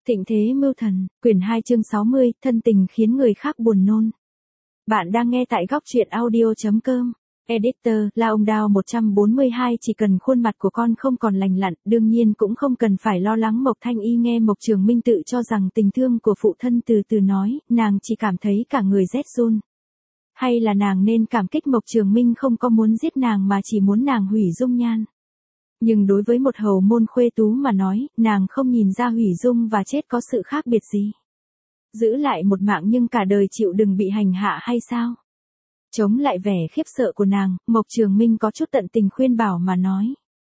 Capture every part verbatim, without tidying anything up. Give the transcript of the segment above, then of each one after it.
Thịnh thế mưu thần, quyển hai chương sáu mươi, thân tình khiến người khác buồn nôn. Bạn đang nghe tại góc truyện audio chấm com. Editor, là ông Đào một trăm bốn mươi hai chỉ cần khuôn mặt của con không còn lành lặn, đương nhiên cũng không cần phải lo lắng. Mộc Thanh Y nghe Mộc Trường Minh tự cho rằng tình thương của phụ thân từ từ nói, nàng chỉ cảm thấy cả người rét run. Hay là nàng nên cảm kích Mộc Trường Minh không có muốn giết nàng mà chỉ muốn nàng hủy dung nhan. Nhưng đối với một hầu môn khuê tú mà nói, nàng không nhìn ra hủy dung và chết có sự khác biệt gì. Giữ lại một mạng nhưng cả đời chịu đừng bị hành hạ hay sao? Chống lại vẻ khiếp sợ của nàng, Mộc Trường Minh có chút tận tình khuyên bảo mà nói.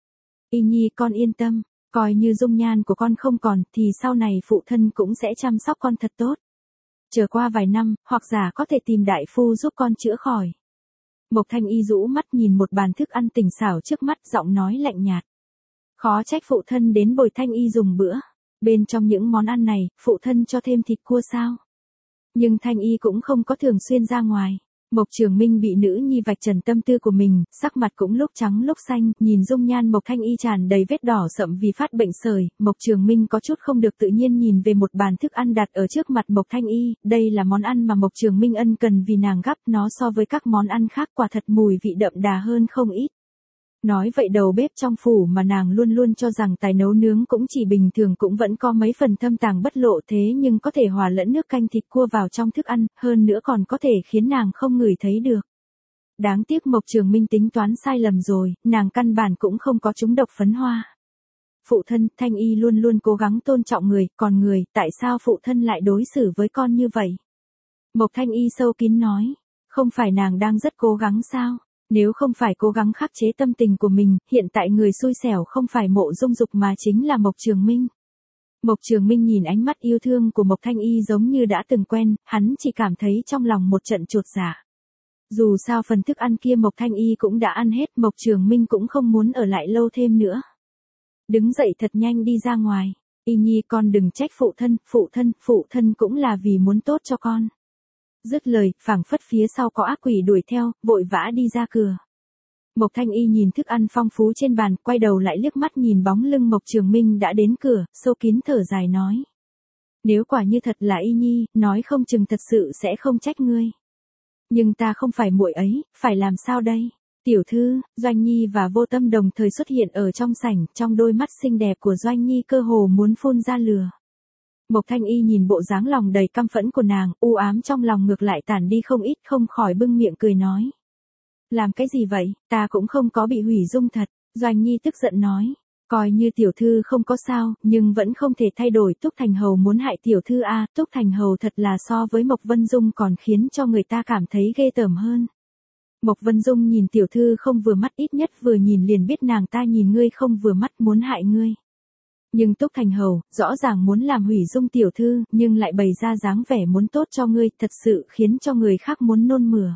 Y Nhi con yên tâm, coi như dung nhan của con không còn thì sau này phụ thân cũng sẽ chăm sóc con thật tốt. Chờ qua vài năm, hoặc giả có thể tìm đại phu giúp con chữa khỏi. Mộc Thanh Y rũ mắt nhìn một bàn thức ăn tình xảo trước mắt, giọng nói lạnh nhạt. Khó trách phụ thân đến bồi Thanh Y dùng bữa. Bên trong những món ăn này, phụ thân cho thêm thịt cua sao? Nhưng Thanh Y cũng không có thường xuyên ra ngoài. Mộc Trường Minh bị nữ nhi vạch trần tâm tư của mình, sắc mặt cũng lúc trắng lúc xanh, nhìn dung nhan Mộc Thanh Y tràn đầy vết đỏ sậm vì phát bệnh sởi, Mộc Trường Minh có chút không được tự nhiên nhìn về một bàn thức ăn đặt ở trước mặt Mộc Thanh Y, đây là món ăn mà Mộc Trường Minh ân cần vì nàng gắp, nó so với các món ăn khác quả thật mùi vị đậm đà hơn không ít. Nói vậy đầu bếp trong phủ mà nàng luôn luôn cho rằng tài nấu nướng cũng chỉ bình thường cũng vẫn có mấy phần thâm tàng bất lộ, thế nhưng có thể hòa lẫn nước canh thịt cua vào trong thức ăn, hơn nữa còn có thể khiến nàng không ngửi thấy được. Đáng tiếc Mộc Trường Minh tính toán sai lầm rồi, nàng căn bản cũng không có trúng độc phấn hoa. Phụ thân, Thanh Y luôn luôn cố gắng tôn trọng người, còn người, tại sao phụ thân lại đối xử với con như vậy? Mộc Thanh Y sâu kín nói, không phải nàng đang rất cố gắng sao? Nếu không phải cố gắng khắc chế tâm tình của mình, hiện tại người xui xẻo không phải Mộ Dung Dục mà chính là Mộc Trường Minh. Mộc Trường Minh nhìn ánh mắt yêu thương của Mộc Thanh Y giống như đã từng quen, hắn chỉ cảm thấy trong lòng một trận chột dạ. Dù sao phần thức ăn kia Mộc Thanh Y cũng đã ăn hết, Mộc Trường Minh cũng không muốn ở lại lâu thêm nữa. Đứng dậy thật nhanh đi ra ngoài. Y Nhi con đừng trách phụ thân, phụ thân, phụ thân cũng là vì muốn tốt cho con. Dứt lời, phảng phất phía sau có ác quỷ đuổi theo, vội vã đi ra cửa. Mộc Thanh Y nhìn thức ăn phong phú trên bàn, quay đầu lại liếc mắt nhìn bóng lưng Mộc Trường Minh đã đến cửa, sâu kín thở dài nói. Nếu quả như thật là Y Nhi, nói không chừng thật sự sẽ không trách ngươi. Nhưng ta không phải muội ấy, phải làm sao đây? Tiểu thư, Doanh Nhi và Vô Tâm đồng thời xuất hiện ở trong sảnh, trong đôi mắt xinh đẹp của Doanh Nhi cơ hồ muốn phun ra lửa. Mộc Thanh Y nhìn bộ dáng lòng đầy căm phẫn của nàng, u ám trong lòng ngược lại tản đi không ít, không khỏi bưng miệng cười nói. Làm cái gì vậy, ta cũng không có bị hủy dung thật. Doanh Nhi tức giận nói, coi như tiểu thư không có sao, nhưng vẫn không thể thay đổi Túc Thành Hầu muốn hại tiểu thư a. À, Túc Thành Hầu thật là so với Mộc Vân Dung còn khiến cho người ta cảm thấy ghê tởm hơn. Mộc Vân Dung nhìn tiểu thư không vừa mắt, ít nhất vừa nhìn liền biết nàng ta nhìn ngươi không vừa mắt, muốn hại ngươi. Nhưng Túc Thành Hầu, rõ ràng muốn làm hủy dung tiểu thư, nhưng lại bày ra dáng vẻ muốn tốt cho ngươi, thật sự khiến cho người khác muốn nôn mửa.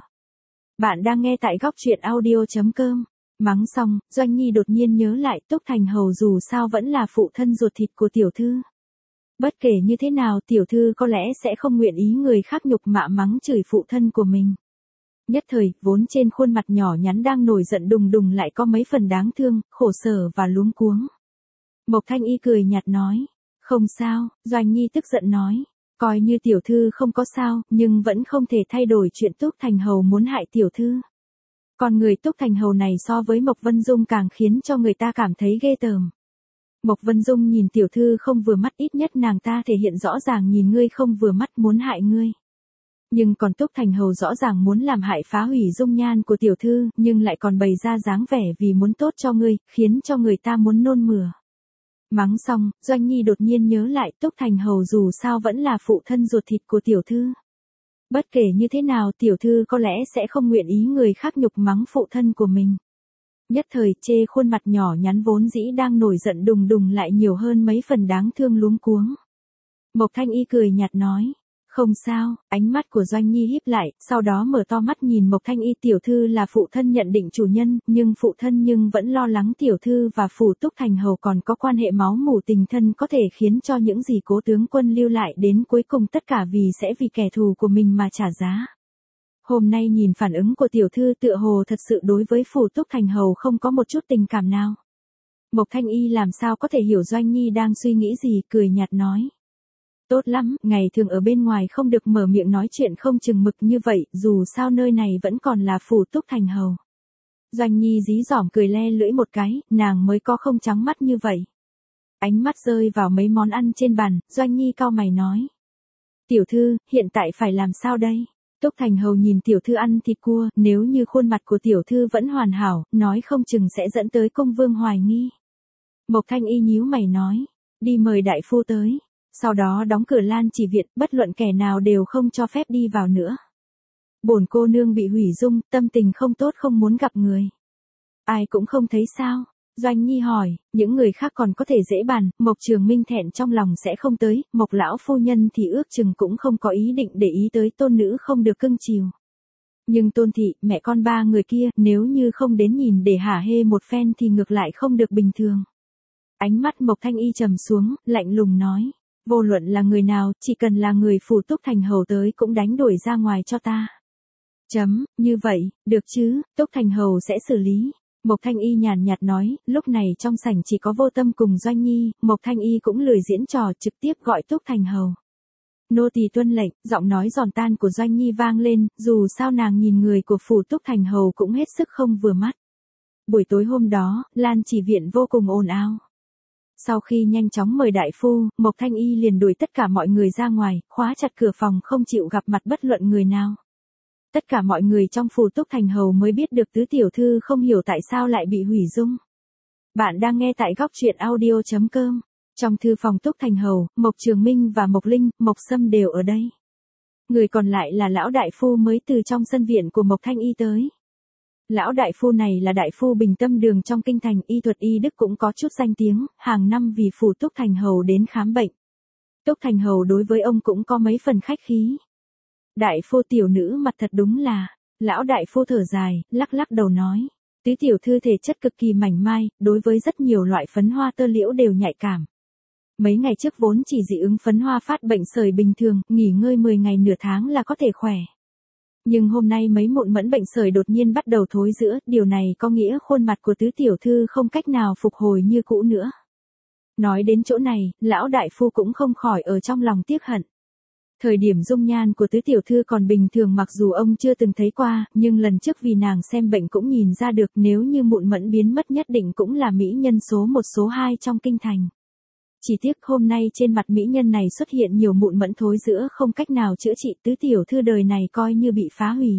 Bạn đang nghe tại góc truyện audio chấm com. Mắng xong, Doanh Nhi đột nhiên nhớ lại Túc Thành Hầu dù sao vẫn là phụ thân ruột thịt của tiểu thư. Bất kể như thế nào tiểu thư có lẽ sẽ không nguyện ý người khác nhục mạ mắng chửi phụ thân của mình. Nhất thời, vốn trên khuôn mặt nhỏ nhắn đang nổi giận đùng đùng lại có mấy phần đáng thương, khổ sở và luống cuống. Mộc Thanh Y cười nhạt nói, không sao. Doanh Nhi tức giận nói, coi như tiểu thư không có sao, nhưng vẫn không thể thay đổi chuyện Túc Thành Hầu muốn hại tiểu thư. Còn người Túc Thành Hầu này so với Mộc Vân Dung càng khiến cho người ta cảm thấy ghê tởm. Mộc Vân Dung nhìn tiểu thư không vừa mắt, ít nhất nàng ta thể hiện rõ ràng nhìn ngươi không vừa mắt muốn hại ngươi. Nhưng còn Túc Thành Hầu rõ ràng muốn làm hại phá hủy dung nhan của tiểu thư, nhưng lại còn bày ra dáng vẻ vì muốn tốt cho ngươi, khiến cho người ta muốn nôn mửa. Mắng xong, Doanh Nhi đột nhiên nhớ lại Túc Thành Hầu dù sao vẫn là phụ thân ruột thịt của tiểu thư. Bất kể như thế nào tiểu thư có lẽ sẽ không nguyện ý người khác nhục mắng phụ thân của mình. Nhất thời chê khuôn mặt nhỏ nhắn vốn dĩ đang nổi giận đùng đùng lại nhiều hơn mấy phần đáng thương luống cuống. Mộc Thanh Y cười nhạt nói. Không sao, ánh mắt của Doanh Nhi híp lại, sau đó mở to mắt nhìn Mộc Thanh Y, tiểu thư là phụ thân nhận định chủ nhân, nhưng phụ thân nhưng vẫn lo lắng tiểu thư và phủ Túc Thành Hầu còn có quan hệ máu mủ tình thân có thể khiến cho những gì cố tướng quân lưu lại đến cuối cùng tất cả vì sẽ vì kẻ thù của mình mà trả giá. Hôm nay nhìn phản ứng của tiểu thư tựa hồ thật sự đối với phủ Túc Thành Hầu không có một chút tình cảm nào. Mộc Thanh Y làm sao có thể hiểu Doanh Nhi đang suy nghĩ gì, cười nhạt nói. Tốt lắm, ngày thường ở bên ngoài không được mở miệng nói chuyện không chừng mực như vậy, dù sao nơi này vẫn còn là phủ Túc Thành Hầu. Doanh Nhi dí dỏm cười le lưỡi một cái, nàng mới có không trắng mắt như vậy. Ánh mắt rơi vào mấy món ăn trên bàn, Doanh Nhi cau mày nói. Tiểu thư, hiện tại phải làm sao đây? Túc Thành Hầu nhìn tiểu thư ăn thịt cua, nếu như khuôn mặt của tiểu thư vẫn hoàn hảo, nói không chừng sẽ dẫn tới công vương hoài nghi. Mộc Thanh Y nhíu mày nói, đi mời đại phu tới, sau đó đóng cửa Lan Chỉ viện, bất luận kẻ nào đều không cho phép đi vào nữa. Bổn cô nương bị hủy dung, tâm tình không tốt không muốn gặp người. Ai cũng không thấy sao? Doanh Nhi hỏi, những người khác còn có thể dễ bàn, Mộc Trường Minh thẹn trong lòng sẽ không tới, Mộc lão phu nhân thì ước chừng cũng không có ý định để ý tới tôn nữ không được cưng chiều. Nhưng Tôn thị, mẹ con ba người kia, nếu như không đến nhìn để hả hê một phen thì ngược lại không được bình thường. Ánh mắt Mộc Thanh Y trầm xuống, lạnh lùng nói, vô luận là người nào, chỉ cần là người phủ Túc Thành Hầu tới cũng đánh đuổi ra ngoài cho ta. Chấm, như vậy, được chứ, Túc Thành Hầu sẽ xử lý. Mộc Thanh Y nhàn nhạt nói, lúc này trong sảnh chỉ có Vô Tâm cùng Doanh Nhi, Mộc Thanh Y cũng lười diễn trò trực tiếp gọi Túc Thành Hầu. Nô tỳ tuân lệnh, giọng nói giòn tan của Doanh Nhi vang lên, dù sao nàng nhìn người của phủ Túc Thành Hầu cũng hết sức không vừa mắt. Buổi tối hôm đó, Lan Chỉ viện vô cùng ồn ào. Sau khi nhanh chóng mời đại phu, Mộc Thanh Y liền đuổi tất cả mọi người ra ngoài, khóa chặt cửa phòng không chịu gặp mặt bất luận người nào. Tất cả mọi người trong phủ Túc Thành Hầu mới biết được tứ tiểu thư không hiểu tại sao lại bị hủy dung. Bạn đang nghe tại góc truyện audio chấm com. Trong thư phòng Túc Thành Hầu, Mộc Trường Minh và Mộc Linh, Mộc Sâm đều ở đây. Người còn lại là lão đại phu mới từ trong sân viện của Mộc Thanh Y tới. Lão đại phu này là đại phu Bình Tâm Đường trong kinh thành, y thuật y đức cũng có chút danh tiếng, hàng năm vì phủ Túc Thành Hầu đến khám bệnh. Túc Thành Hầu đối với ông cũng có mấy phần khách khí. Đại phu tiểu nữ mặt thật đúng là, lão đại phu thở dài, lắc lắc đầu nói. Tứ tiểu thư thể chất cực kỳ mảnh mai, đối với rất nhiều loại phấn hoa tơ liễu đều nhạy cảm. Mấy ngày trước vốn chỉ dị ứng phấn hoa phát bệnh sởi bình thường, nghỉ ngơi mười ngày nửa tháng là có thể khỏe. Nhưng hôm nay mấy mụn mẫn bệnh sởi đột nhiên bắt đầu thối rữa, điều này có nghĩa khuôn mặt của tứ tiểu thư không cách nào phục hồi như cũ nữa. Nói đến chỗ này, lão đại phu cũng không khỏi ở trong lòng tiếc hận. Thời điểm dung nhan của tứ tiểu thư còn bình thường mặc dù ông chưa từng thấy qua, nhưng lần trước vì nàng xem bệnh cũng nhìn ra được nếu như mụn mẫn biến mất nhất định cũng là mỹ nhân số một số hai trong kinh thành. Chỉ tiếc hôm nay trên mặt mỹ nhân này xuất hiện nhiều mụn mẫn thối rữa không cách nào chữa trị, tứ tiểu thư đời này coi như bị phá hủy.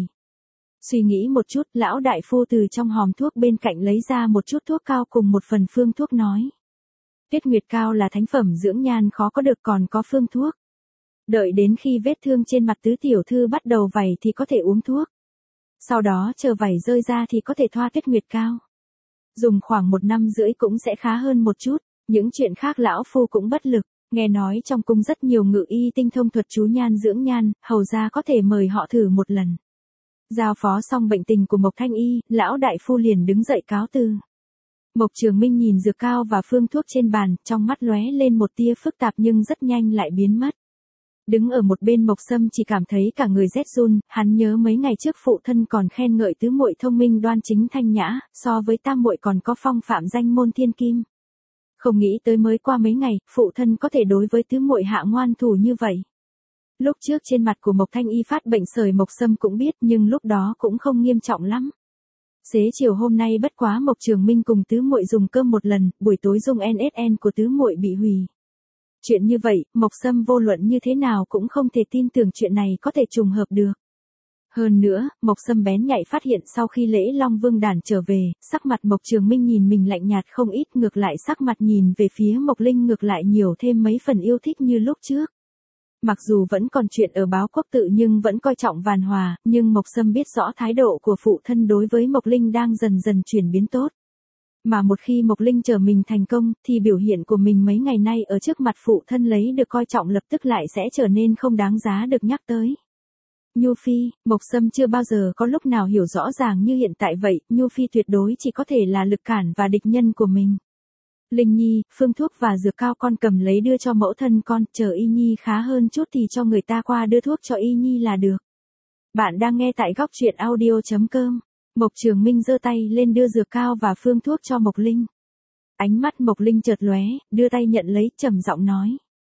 Suy nghĩ một chút, lão đại phu từ trong hòm thuốc bên cạnh lấy ra một chút thuốc cao cùng một phần phương thuốc nói. Tuyết Nguyệt Cao là thánh phẩm dưỡng nhan khó có được, còn có phương thuốc. Đợi đến khi vết thương trên mặt tứ tiểu thư bắt đầu vảy thì có thể uống thuốc. Sau đó chờ vảy rơi ra thì có thể thoa Tuyết Nguyệt Cao. Dùng khoảng một năm rưỡi cũng sẽ khá hơn một chút. Những chuyện khác lão phu cũng bất lực, nghe nói trong cung rất nhiều ngự y tinh thông thuật chú nhan dưỡng nhan, hầu ra có thể mời họ thử một lần. Giao phó xong bệnh tình của Mộc Thanh Y, lão đại phu liền đứng dậy cáo từ. Mộc Trường Minh nhìn dược cao và phương thuốc trên bàn, trong mắt lóe lên một tia phức tạp nhưng rất nhanh lại biến mất. Đứng ở một bên Mộc Sâm chỉ cảm thấy cả người rét run, hắn nhớ mấy ngày trước phụ thân còn khen ngợi tứ muội thông minh đoan chính thanh nhã, so với tam muội còn có phong phạm danh môn thiên kim. Không nghĩ tới mới qua mấy ngày, phụ thân có thể đối với tứ muội hạ ngoan thủ như vậy. Lúc trước trên mặt của Mộc Thanh Y phát bệnh sởi Mộc Sâm cũng biết nhưng lúc đó cũng không nghiêm trọng lắm. Xế chiều hôm nay bất quá Mộc Trường Minh cùng tứ muội dùng cơm một lần, buổi tối dung en ét en của tứ muội bị hủy. Chuyện như vậy, Mộc Sâm vô luận như thế nào cũng không thể tin tưởng chuyện này có thể trùng hợp được. Hơn nữa, Mộc Sâm bén nhạy phát hiện sau khi lễ Long Vương đàn trở về, sắc mặt Mộc Trường Minh nhìn mình lạnh nhạt không ít, ngược lại sắc mặt nhìn về phía Mộc Linh ngược lại nhiều thêm mấy phần yêu thích như lúc trước. Mặc dù vẫn còn chuyện ở báo quốc tự nhưng vẫn coi trọng vàn hòa, nhưng Mộc Sâm biết rõ thái độ của phụ thân đối với Mộc Linh đang dần dần chuyển biến tốt. Mà một khi Mộc Linh trở mình thành công, thì biểu hiện của mình mấy ngày nay ở trước mặt phụ thân lấy được coi trọng lập tức lại sẽ trở nên không đáng giá được nhắc tới. Nhu Phi, Mộc Sâm chưa bao giờ có lúc nào hiểu rõ ràng như hiện tại vậy, Nhu Phi tuyệt đối chỉ có thể là lực cản và địch nhân của mình. Linh Nhi, phương thuốc và dược cao con cầm lấy đưa cho mẫu thân con, chờ Y Nhi khá hơn chút thì cho người ta qua đưa thuốc cho Y Nhi là được. Bạn đang nghe tại góc truyện audio chấm com. Mộc Trường Minh giơ tay lên đưa dược cao và phương thuốc cho Mộc Linh. Ánh mắt Mộc Linh chợt lóe, đưa tay nhận lấy, trầm giọng nói.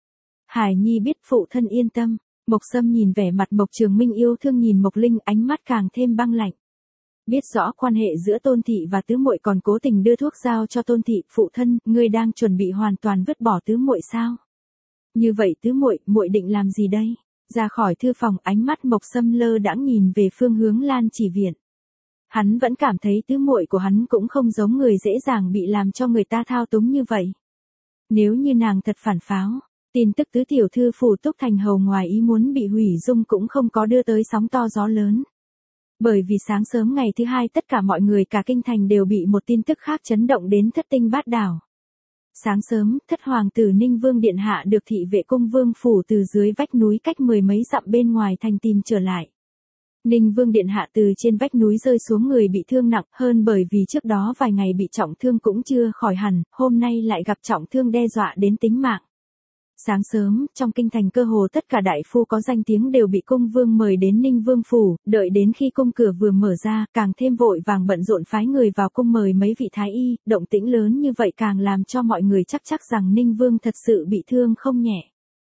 Hải Nhi biết phụ thân yên tâm. Mộc Sâm nhìn vẻ mặt Mộc Trường Minh yêu thương nhìn Mộc Linh, ánh mắt càng thêm băng lạnh. Biết rõ quan hệ giữa Tôn thị và tứ muội còn cố tình đưa thuốc giao cho Tôn thị, phụ thân, ngươi đang chuẩn bị hoàn toàn vứt bỏ tứ muội sao? Như vậy tứ muội, muội định làm gì đây? Ra khỏi thư phòng, ánh mắt Mộc Sâm lơ đãng nhìn về phương hướng Lan Chỉ viện. Hắn vẫn cảm thấy tứ muội của hắn cũng không giống người dễ dàng bị làm cho người ta thao túng như vậy. Nếu như nàng thật phản pháo, tin tức tứ tiểu thư phủ Túc Thành hầu ngoài ý muốn bị hủy dung cũng không có đưa tới sóng to gió lớn. Bởi vì sáng sớm ngày thứ hai tất cả mọi người cả kinh thành đều bị một tin tức khác chấn động đến thất tinh bát đảo. Sáng sớm, thất hoàng tử Ninh Vương Điện Hạ được thị vệ cung vương phủ từ dưới vách núi cách mười mấy dặm bên ngoài thành tìm trở lại. Ninh Vương Điện Hạ từ trên vách núi rơi xuống, người bị thương nặng hơn bởi vì trước đó vài ngày bị trọng thương cũng chưa khỏi hẳn, hôm nay lại gặp trọng thương đe dọa đến tính mạng. Sáng sớm, trong kinh thành cơ hồ tất cả đại phu có danh tiếng đều bị cung vương mời đến Ninh Vương phủ, đợi đến khi cung cửa vừa mở ra, càng thêm vội vàng bận rộn phái người vào cung mời mấy vị thái y, động tĩnh lớn như vậy càng làm cho mọi người chắc chắc rằng Ninh Vương thật sự bị thương không nhẹ.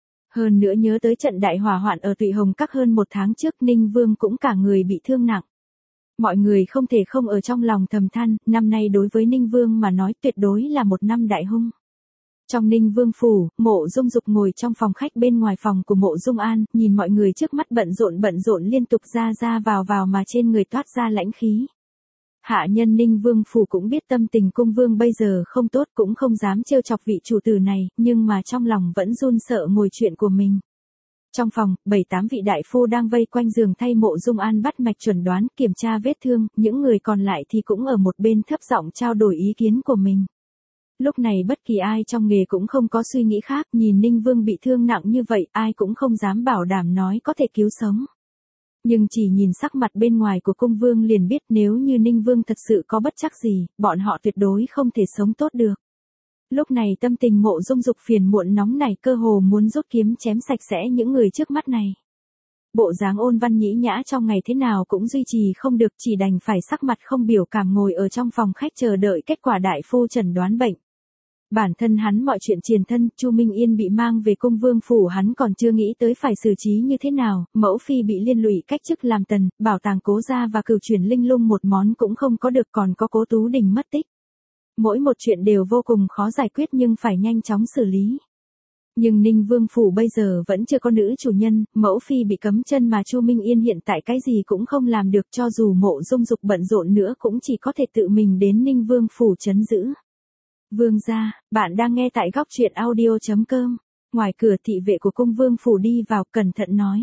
Hơn nữa nhớ tới trận đại hỏa hoạn ở Tụy Hồng Các hơn một tháng trước, Ninh Vương cũng cả người bị thương nặng. Mọi người không thể không ở trong lòng thầm than, năm nay đối với Ninh Vương mà nói tuyệt đối là một năm đại hung. Trong Ninh Vương phủ, Mộ Dung Dục ngồi trong phòng khách bên ngoài phòng của Mộ Dung An, nhìn mọi người trước mắt bận rộn bận rộn liên tục ra ra vào vào mà trên người toát ra lãnh khí. Hạ nhân Ninh Vương phủ cũng biết tâm tình cung vương bây giờ không tốt, cũng không dám trêu chọc vị chủ tử này, nhưng mà trong lòng vẫn run sợ ngồi chuyện của mình. Trong phòng, bảy tám vị đại phu đang vây quanh giường thay Mộ Dung An bắt mạch chuẩn đoán, kiểm tra vết thương, những người còn lại thì cũng ở một bên thấp giọng trao đổi ý kiến của mình. Lúc này bất kỳ ai trong nghề cũng không có suy nghĩ khác, nhìn Ninh Vương bị thương nặng như vậy, ai cũng không dám bảo đảm nói có thể cứu sống. Nhưng chỉ nhìn sắc mặt bên ngoài của cung vương liền biết nếu như Ninh Vương thật sự có bất trắc gì, bọn họ tuyệt đối không thể sống tốt được. Lúc này tâm tình Mộ Dung Dục phiền muộn nóng nảy, cơ hồ muốn rút kiếm chém sạch sẽ những người trước mắt này. Bộ dáng ôn văn nhĩ nhã trong ngày thế nào cũng duy trì không được, chỉ đành phải sắc mặt không biểu cảm ngồi ở trong phòng khách chờ đợi kết quả đại phu chẩn đoán bệnh. Bản thân hắn mọi chuyện triền thân, Chu Minh Yên bị mang về cung vương phủ hắn còn chưa nghĩ tới phải xử trí như thế nào, mẫu phi bị liên lụy cách chức làm tần, bảo tàng Cố gia và cửu chuyển linh lung một món cũng không có được, còn có Cố Tú Đình mất tích. Mỗi một chuyện đều vô cùng khó giải quyết nhưng phải nhanh chóng xử lý. Nhưng Ninh Vương phủ bây giờ vẫn chưa có nữ chủ nhân, mẫu phi bị cấm chân mà Chu Minh Yên hiện tại cái gì cũng không làm được, cho dù Mộ Dung Dục bận rộn nữa cũng chỉ có thể tự mình đến Ninh Vương phủ trấn giữ. Vương gia, bạn đang nghe tại góc truyện audio chấm com. Ngoài cửa thị vệ của cung vương phủ đi vào, cẩn thận nói.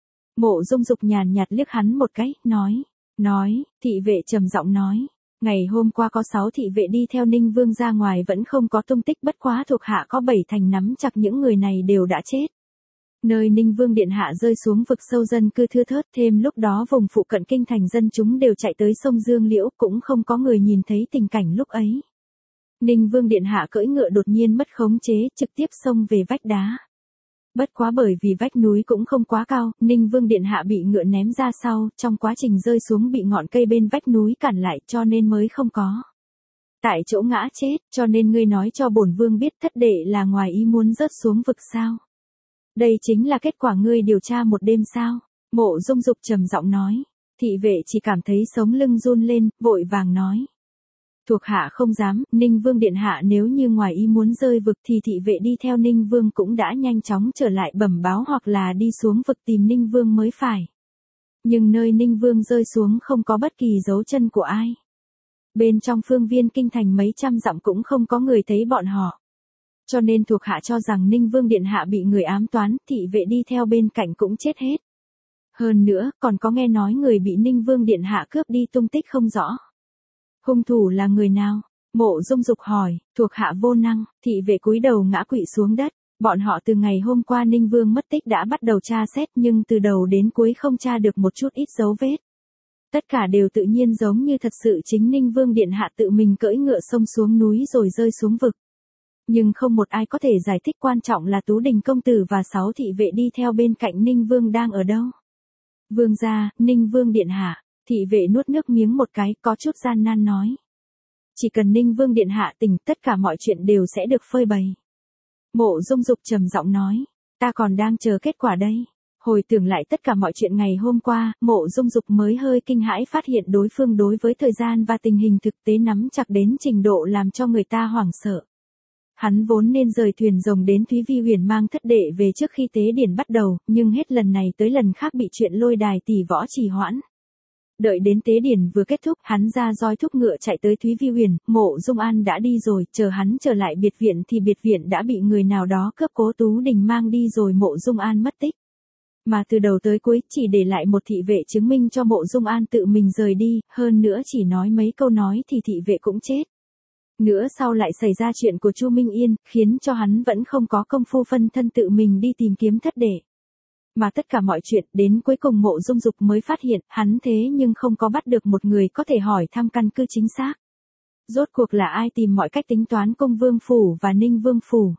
Mộ Dung Dục nhàn nhạt liếc hắn một cái, nói, nói, thị vệ trầm giọng nói. Ngày hôm qua có sáu thị vệ đi theo Ninh Vương ra ngoài vẫn không có tung tích, bất quá thuộc hạ có bảy thành nắm chặt những người này đều đã chết. Nơi Ninh Vương Điện Hạ rơi xuống vực sâu dân cư thưa thớt, thêm lúc đó vùng phụ cận kinh thành dân chúng đều chạy tới sông Dương Liễu, cũng không có người nhìn thấy tình cảnh lúc ấy. Ninh Vương Điện Hạ cưỡi ngựa đột nhiên mất khống chế, trực tiếp xông về vách đá. Bất quá bởi vì vách núi cũng không quá cao, Ninh Vương Điện Hạ bị ngựa ném ra sau, trong quá trình rơi xuống bị ngọn cây bên vách núi cản lại cho nên mới không có. Tại chỗ ngã chết, cho nên ngươi nói cho bổn vương biết thất đệ là ngoài ý muốn rớt xuống vực sao. Đây chính là kết quả ngươi điều tra một đêm sao? Mộ Dung Dục trầm giọng nói. Thị vệ chỉ cảm thấy sống lưng run lên, vội vàng nói. Thuộc hạ không dám, Ninh Vương Điện Hạ nếu như ngoài ý muốn rơi vực thì thị vệ đi theo Ninh Vương cũng đã nhanh chóng trở lại bẩm báo hoặc là đi xuống vực tìm Ninh Vương mới phải. Nhưng nơi Ninh Vương rơi xuống không có bất kỳ dấu chân của ai. Bên trong phương viên kinh thành mấy trăm dặm cũng không có người thấy bọn họ. Cho nên thuộc hạ cho rằng Ninh Vương Điện Hạ bị người ám toán, thị vệ đi theo bên cạnh cũng chết hết. Hơn nữa, còn có nghe nói người bị Ninh Vương Điện Hạ cướp đi tung tích không rõ. Hung thủ là người nào? Mộ Dung Dục hỏi, thuộc hạ vô năng, thị vệ cúi đầu ngã quỵ xuống đất. Bọn họ từ ngày hôm qua Ninh Vương mất tích đã bắt đầu tra xét nhưng từ đầu đến cuối không tra được một chút ít dấu vết. Tất cả đều tự nhiên giống như thật sự chính Ninh Vương Điện Hạ tự mình cưỡi ngựa xông xuống núi rồi rơi xuống vực. Nhưng không một ai có thể giải thích quan trọng là Tú Đình công tử và sáu thị vệ đi theo bên cạnh Ninh Vương đang ở đâu. Vương gia, Ninh Vương Điện Hạ. Thị vệ nuốt nước miếng một cái, có chút gian nan nói. Chỉ cần Ninh Vương Điện Hạ tỉnh, tất cả mọi chuyện đều sẽ được phơi bày. Mộ Dung Dục trầm giọng nói. Ta còn đang chờ kết quả đây. Hồi tưởng lại tất cả mọi chuyện ngày hôm qua, Mộ Dung Dục mới hơi kinh hãi phát hiện đối phương đối với thời gian và tình hình thực tế nắm chặt đến trình độ làm cho người ta hoảng sợ. Hắn vốn nên rời thuyền rồng đến Thúy Vi Huyền mang thất đệ về trước khi tế điển bắt đầu, nhưng hết lần này tới lần khác bị chuyện lôi đài tỷ võ trì hoãn. Đợi đến tế điển vừa kết thúc, hắn ra roi thúc ngựa chạy tới Thúy Vi Huyền, Mộ Dung An đã đi rồi, chờ hắn trở lại biệt viện thì biệt viện đã bị người nào đó cướp, Cố Tú Đình mang đi rồi Mộ Dung An mất tích. Mà từ đầu tới cuối chỉ để lại một thị vệ chứng minh cho Mộ Dung An tự mình rời đi, hơn nữa chỉ nói mấy câu nói thì thị vệ cũng chết. Nữa sau lại xảy ra chuyện của Chu Minh Yên, khiến cho hắn vẫn không có công phu phân thân tự mình đi tìm kiếm thất đệ. Mà tất cả mọi chuyện đến cuối cùng Mộ Dung Dục mới phát hiện, hắn thế nhưng không có bắt được một người có thể hỏi thăm căn cứ chính xác. Rốt cuộc là ai tìm mọi cách tính toán Cung Vương Phủ và Ninh Vương Phủ?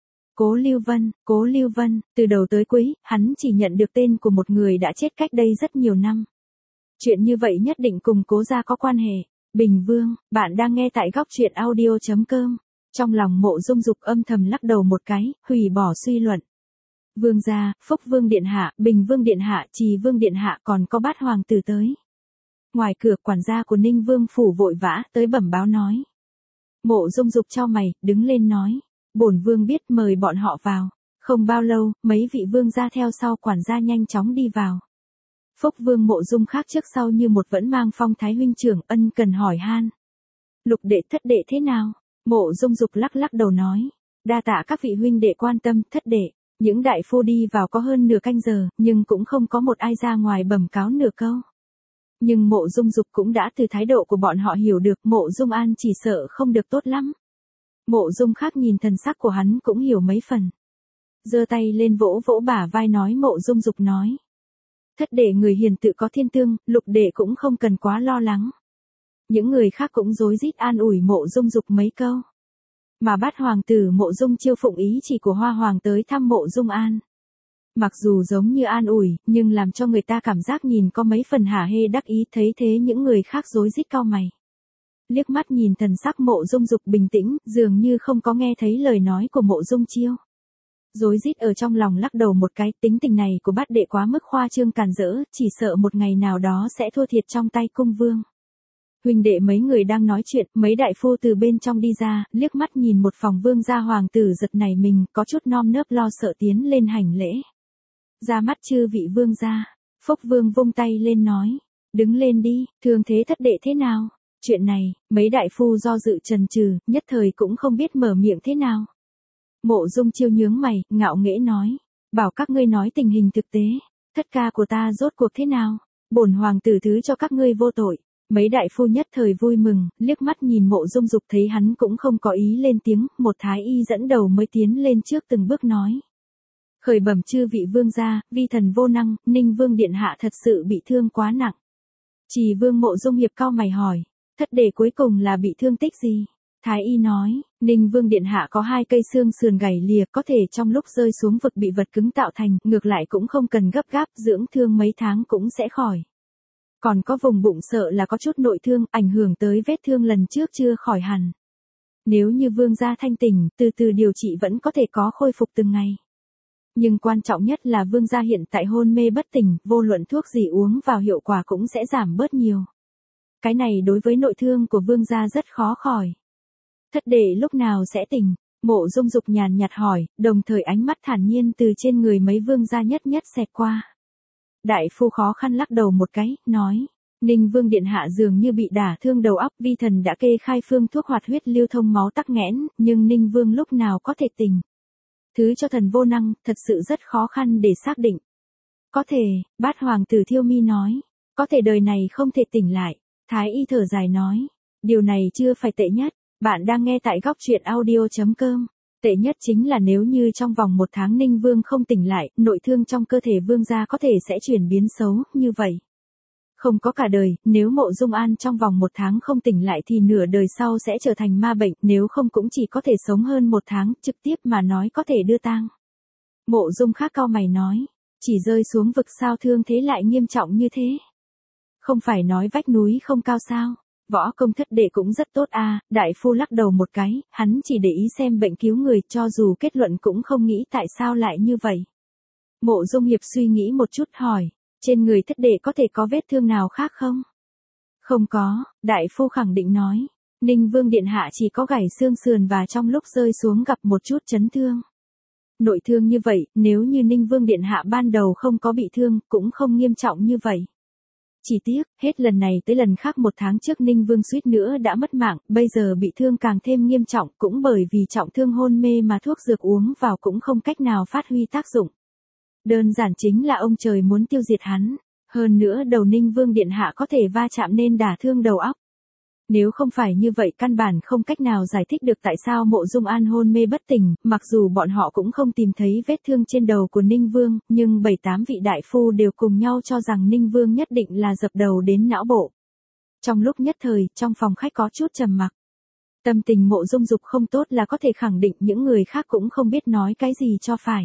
Cố Lưu Vân, Cố Lưu Vân, từ đầu tới cuối, hắn chỉ nhận được tên của một người đã chết cách đây rất nhiều năm. Chuyện như vậy nhất định cùng Cố gia có quan hệ. Bình Vương, bạn đang nghe tại góc truyện audio chấm com. Trong lòng Mộ Dung Dục âm thầm lắc đầu một cái, hủy bỏ suy luận. Vương gia, Phúc Vương Điện Hạ, Bình Vương Điện Hạ, Trì Vương Điện Hạ còn có Bát Hoàng tử tới. Ngoài cửa quản gia của Ninh Vương Phủ vội vã tới bẩm báo nói. Mộ Dung Dục chau mày, đứng lên nói. Bổn Vương biết, mời bọn họ vào. Không bao lâu, mấy vị vương gia theo sau quản gia nhanh chóng đi vào. Phúc Vương Mộ Dung khác trước sau như một vẫn mang phong thái huynh trưởng, ân cần hỏi han. Lục đệ thất đệ thế nào? Mộ Dung Dục lắc lắc đầu nói. Đa tạ các vị huynh đệ quan tâm, thất đệ. Những đại phu đi vào có hơn nửa canh giờ, nhưng cũng không có một ai ra ngoài bẩm cáo nửa câu. Nhưng Mộ Dung Dục cũng đã từ thái độ của bọn họ hiểu được Mộ Dung An chỉ sợ không được tốt lắm. Mộ Dung khác nhìn thần sắc của hắn cũng hiểu mấy phần. Giơ tay lên vỗ vỗ bả vai nói Mộ Dung Dục nói. Thất đệ người hiền tự có thiên tương, lục đệ cũng không cần quá lo lắng. Những người khác cũng rối rít an ủi Mộ Dung Dục mấy câu. Mà Bát Hoàng tử Mộ Dung Chiêu phụng ý chỉ của Hoa Hoàng tới thăm Mộ Dung An. Mặc dù giống như an ủi, nhưng làm cho người ta cảm giác nhìn có mấy phần hả hê đắc ý, thấy thế những người khác rối rít cau mày. Liếc mắt nhìn thần sắc Mộ Dung Dục bình tĩnh, dường như không có nghe thấy lời nói của Mộ Dung Chiêu. Rối rít ở trong lòng lắc đầu một cái, tính tình này của bát đệ quá mức khoa trương càn rỡ, chỉ sợ một ngày nào đó sẽ thua thiệt trong tay cung vương. Huynh đệ mấy người đang nói chuyện, mấy đại phu từ bên trong đi ra, liếc mắt nhìn một phòng vương gia hoàng tử giật nảy mình, có chút nom nớp lo sợ tiến lên hành lễ. Ra mắt chư vị vương gia, Phúc Vương vung tay lên nói, đứng lên đi, thương thế thất đệ thế nào? Chuyện này, mấy đại phu do dự chần chừ, nhất thời cũng không biết mở miệng thế nào. Mộ Dung Chiêu nhướng mày, ngạo nghễ nói, bảo các ngươi nói tình hình thực tế, thất ca của ta rốt cuộc thế nào? Bổn hoàng tử thứ cho các ngươi vô tội. Mấy đại phu nhất thời vui mừng, liếc mắt nhìn Mộ Dung Dục thấy hắn cũng không có ý lên tiếng, một thái y dẫn đầu mới tiến lên trước từng bước nói. Khởi bẩm chư vị vương gia, vi thần vô năng, Ninh Vương Điện Hạ thật sự bị thương quá nặng. Trì Vương Mộ Dung Hiệp cau mày hỏi, thất đệ cuối cùng là bị thương tích gì? Thái y nói, Ninh Vương Điện Hạ có hai cây xương sườn gãy lìa, có thể trong lúc rơi xuống vực bị vật cứng tạo thành, ngược lại cũng không cần gấp gáp, dưỡng thương mấy tháng cũng sẽ khỏi. Còn có vùng bụng sợ là có chút nội thương, ảnh hưởng tới vết thương lần trước chưa khỏi hẳn. Nếu như vương gia thanh tỉnh, từ từ điều trị vẫn có thể có khôi phục từng ngày. Nhưng quan trọng nhất là vương gia hiện tại hôn mê bất tỉnh, vô luận thuốc gì uống vào hiệu quả cũng sẽ giảm bớt nhiều. Cái này đối với nội thương của vương gia rất khó khỏi. Thất đệ lúc nào sẽ tỉnh? Mộ Dung Dục nhàn nhạt hỏi, đồng thời ánh mắt thản nhiên từ trên người mấy vương gia nhất nhất xẹt qua. Đại phu khó khăn lắc đầu một cái, nói, Ninh Vương Điện Hạ dường như bị đả thương đầu óc, vi thần đã kê khai phương thuốc hoạt huyết lưu thông máu tắc nghẽn, nhưng Ninh Vương lúc nào có thể tỉnh. Thứ cho thần vô năng, thật sự rất khó khăn để xác định. Có thể, Bát Hoàng tử Thiêu Mi nói, có thể đời này không thể tỉnh lại. Thái y thở dài nói, điều này chưa phải tệ nhất, bạn đang nghe tại góc truyện audio chấm com. Tệ nhất chính là nếu như trong vòng một tháng Ninh Vương không tỉnh lại, nội thương trong cơ thể vương gia có thể sẽ chuyển biến xấu, như vậy. Không có cả đời, nếu Mộ Dung An trong vòng một tháng không tỉnh lại thì nửa đời sau sẽ trở thành ma bệnh, nếu không cũng chỉ có thể sống hơn một tháng, trực tiếp mà nói có thể đưa tang. Mộ Dung khác cau mày nói, chỉ rơi xuống vực sao thương thế lại nghiêm trọng như thế. Không phải nói vách núi không cao sao? Võ công thất đệ cũng rất tốt a. À, đại phu lắc đầu một cái, hắn chỉ để ý xem bệnh cứu người, cho dù kết luận cũng không nghĩ tại sao lại như vậy. Mộ Dung Hiệp suy nghĩ một chút hỏi, trên người thất đệ có thể có vết thương nào khác không? Không có, đại phu khẳng định nói. Ninh Vương điện hạ chỉ có gãy xương sườn và trong lúc rơi xuống gặp một chút chấn thương. Nội thương như vậy, nếu như Ninh Vương điện hạ ban đầu không có bị thương, cũng không nghiêm trọng như vậy. Chỉ tiếc, hết lần này tới lần khác một tháng trước Ninh Vương suýt nữa đã mất mạng, bây giờ bị thương càng thêm nghiêm trọng, cũng bởi vì trọng thương hôn mê mà thuốc dược uống vào cũng không cách nào phát huy tác dụng. Đơn giản chính là ông trời muốn tiêu diệt hắn. Hơn nữa đầu Ninh Vương điện hạ có thể va chạm nên đả thương đầu óc. Nếu không phải như vậy căn bản không cách nào giải thích được tại sao Mộ Dung An hôn mê bất tỉnh, mặc dù bọn họ cũng không tìm thấy vết thương trên đầu của Ninh Vương, nhưng bảy tám vị đại phu đều cùng nhau cho rằng Ninh Vương nhất định là dập đầu đến não bộ. Trong lúc nhất thời, trong phòng khách có chút trầm mặc. Tâm tình Mộ Dung Dục không tốt là có thể khẳng định, những người khác cũng không biết nói cái gì cho phải.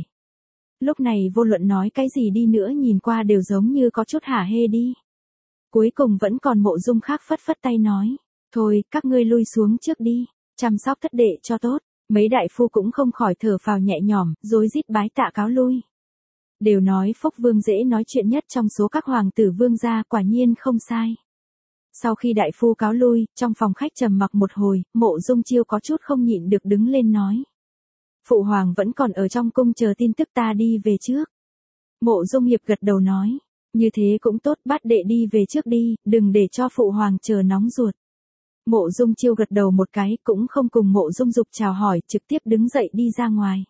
Lúc này vô luận nói cái gì đi nữa nhìn qua đều giống như có chút hả hê đi. Cuối cùng vẫn còn Mộ Dung khác phất phất tay nói. Thôi, các ngươi lui xuống trước đi, chăm sóc thất đệ cho tốt. Mấy đại phu cũng không khỏi thở phào nhẹ nhõm, rối rít bái tạ cáo lui. Đều nói Phúc Vương dễ nói chuyện nhất trong số các hoàng tử vương gia, quả nhiên không sai. Sau khi đại phu cáo lui, trong phòng khách trầm mặc một hồi, Mộ Dung Chiêu có chút không nhịn được đứng lên nói. Phụ hoàng vẫn còn ở trong cung chờ tin tức, ta đi về trước. Mộ Dung Hiệp gật đầu nói. Như thế cũng tốt, bắt đệ đi về trước đi, đừng để cho phụ hoàng chờ nóng ruột. Mộ Dung Chiêu gật đầu một cái, cũng không cùng Mộ Dung Dục chào hỏi, trực tiếp đứng dậy đi ra ngoài.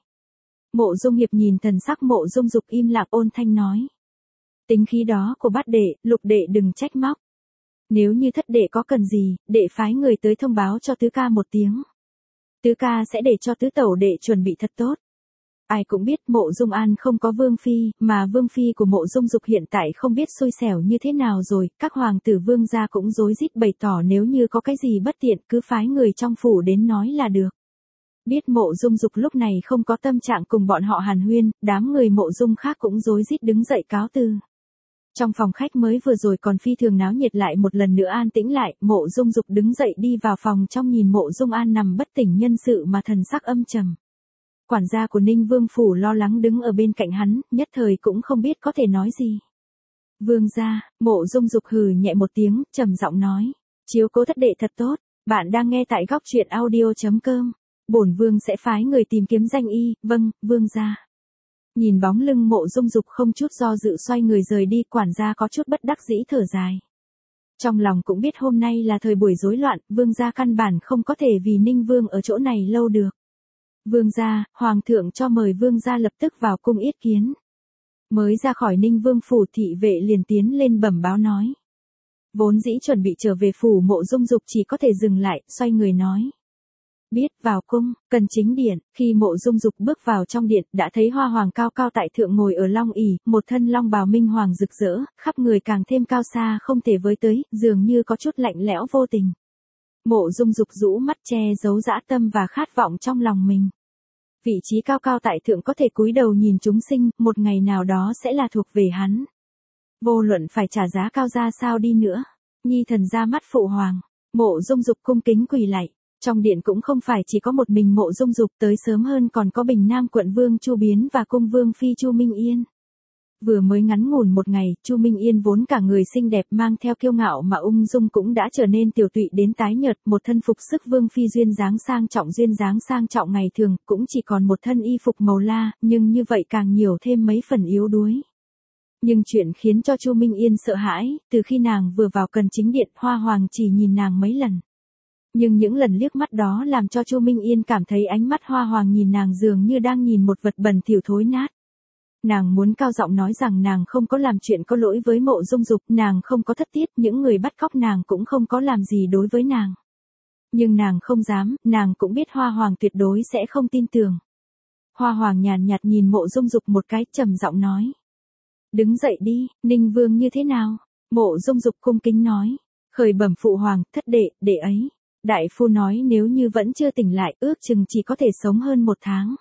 Mộ Dung Hiệp nhìn thần sắc Mộ Dung Dục im lặng, ôn thanh nói. Tính khí đó của bát đệ, Lục đệ đừng trách móc. Nếu như thất đệ có cần gì, đệ phái người tới thông báo cho tứ ca một tiếng. Tứ ca sẽ để cho tứ tẩu đệ chuẩn bị thật tốt. Ai cũng biết Mộ Dung An không có vương phi, mà vương phi của Mộ Dung Dục hiện tại không biết xui xẻo như thế nào rồi, các hoàng tử vương gia cũng rối rít bày tỏ nếu như có cái gì bất tiện cứ phái người trong phủ đến nói là được. Biết Mộ Dung Dục lúc này không có tâm trạng cùng bọn họ hàn huyên, đám người Mộ Dung khác cũng rối rít đứng dậy cáo từ. Trong phòng khách mới vừa rồi còn phi thường náo nhiệt lại một lần nữa an tĩnh lại, Mộ Dung Dục đứng dậy đi vào phòng trong nhìn Mộ Dung An nằm bất tỉnh nhân sự mà thần sắc âm trầm. Quản gia của Ninh Vương phủ lo lắng đứng ở bên cạnh hắn, nhất thời cũng không biết có thể nói gì. Vương gia, Mộ Dung Dục hừ nhẹ một tiếng, trầm giọng nói, chiếu cố thất đệ thật tốt, bạn đang nghe tại góc truyện audio chấm com. Bổn vương sẽ phái người tìm kiếm danh y, vâng, vương gia. Nhìn bóng lưng Mộ Dung Dục không chút do dự xoay người rời đi, quản gia có chút bất đắc dĩ thở dài. Trong lòng cũng biết hôm nay là thời buổi rối loạn, vương gia căn bản không có thể vì Ninh Vương ở chỗ này lâu được. Vương gia, hoàng thượng cho mời vương gia lập tức vào cung yết kiến. Mới ra khỏi Ninh Vương phủ, thị vệ liền tiến lên bẩm báo nói. Vốn dĩ chuẩn bị trở về phủ Mộ Dung Dục chỉ có thể dừng lại, xoay người nói. Biết, vào cung, cần chính điện. Khi Mộ Dung Dục bước vào trong điện, đã thấy Hoa Hoàng cao cao tại thượng ngồi ở long ỷ, một thân long bào minh hoàng rực rỡ, khắp người càng thêm cao xa không thể với tới, dường như có chút lạnh lẽo vô tình. Mộ Dung Dục rũ mắt che giấu dã tâm và khát vọng trong lòng mình. Vị trí cao cao tại thượng có thể cúi đầu nhìn chúng sinh, một ngày nào đó sẽ là thuộc về hắn. Vô luận phải trả giá cao ra sao đi nữa. Nhi thần ra mắt phụ hoàng. Mộ Dung Dục cung kính quỳ lạy. Trong điện cũng không phải chỉ có một mình Mộ Dung Dục, tới sớm hơn còn có Bình Nam quận vương Chu Biến và cung vương phi Chu Minh Yên. Vừa mới ngắn ngủn một ngày, Chu Minh Yên vốn cả người xinh đẹp mang theo kiêu ngạo mà ung dung cũng đã trở nên tiểu tụy đến tái nhợt, một thân phục sức vương phi duyên dáng sang trọng duyên dáng sang trọng ngày thường, cũng chỉ còn một thân y phục màu la, nhưng như vậy càng nhiều thêm mấy phần yếu đuối. Nhưng chuyện khiến cho Chu Minh Yên sợ hãi, từ khi nàng vừa vào cần chính điện, Hoa Hoàng chỉ nhìn nàng mấy lần. Nhưng những lần liếc mắt đó làm cho Chu Minh Yên cảm thấy ánh mắt Hoa Hoàng nhìn nàng dường như đang nhìn một vật bẩn thỉu thối nát. Nàng muốn cao giọng nói rằng nàng không có làm chuyện có lỗi với Mộ Dung Dục, nàng không có thất tiết, những người bắt cóc nàng cũng không có làm gì đối với nàng. Nhưng nàng không dám, nàng cũng biết Hoa Hoàng tuyệt đối sẽ không tin tưởng. Hoa Hoàng nhàn nhạt nhìn Mộ Dung Dục một cái, trầm giọng nói. Đứng dậy đi, Ninh Vương như thế nào? Mộ Dung Dục cung kính nói. Khởi bẩm phụ hoàng, thất đệ, đệ ấy. Đại phu nói nếu như vẫn chưa tỉnh lại, ước chừng chỉ có thể sống hơn một tháng.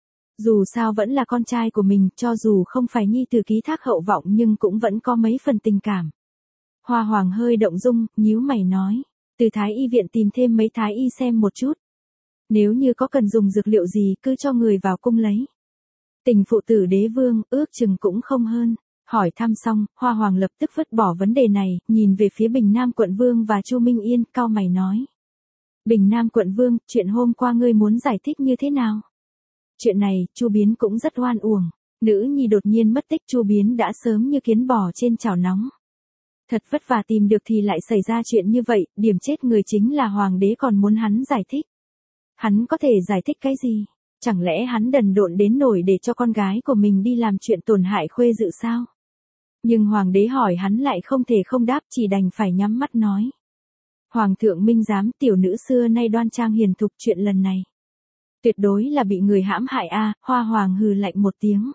Dù sao vẫn là con trai của mình, cho dù không phải nhi tử ký thác hậu vọng nhưng cũng vẫn có mấy phần tình cảm. Hoa Hoàng hơi động dung, nhíu mày nói. Từ Thái y viện tìm thêm mấy Thái y xem một chút. Nếu như có cần dùng dược liệu gì cứ cho người vào cung lấy. Tình phụ tử đế vương, ước chừng cũng không hơn. Hỏi thăm xong, Hoa Hoàng lập tức vứt bỏ vấn đề này, nhìn về phía Bình Nam quận vương và Chu Minh Yên, cau mày nói. Bình Nam quận vương, chuyện hôm qua ngươi muốn giải thích như thế nào? Chuyện này, Chu Biến cũng rất oan uổng. Nữ nhi đột nhiên mất tích, Chu Biến đã sớm như kiến bò trên chảo nóng. Thật vất vả tìm được thì lại xảy ra chuyện như vậy, điểm chết người chính là hoàng đế còn muốn hắn giải thích. Hắn có thể giải thích cái gì? Chẳng lẽ hắn đần độn đến nổi để cho con gái của mình đi làm chuyện tổn hại khuê dự sao? Nhưng hoàng đế hỏi hắn lại không thể không đáp, chỉ đành phải nhắm mắt nói. Hoàng thượng minh giám, tiểu nữ xưa nay đoan trang hiền thục, chuyện lần này tuyệt đối là bị người hãm hại a. Hoa Hoàng hừ lạnh một tiếng.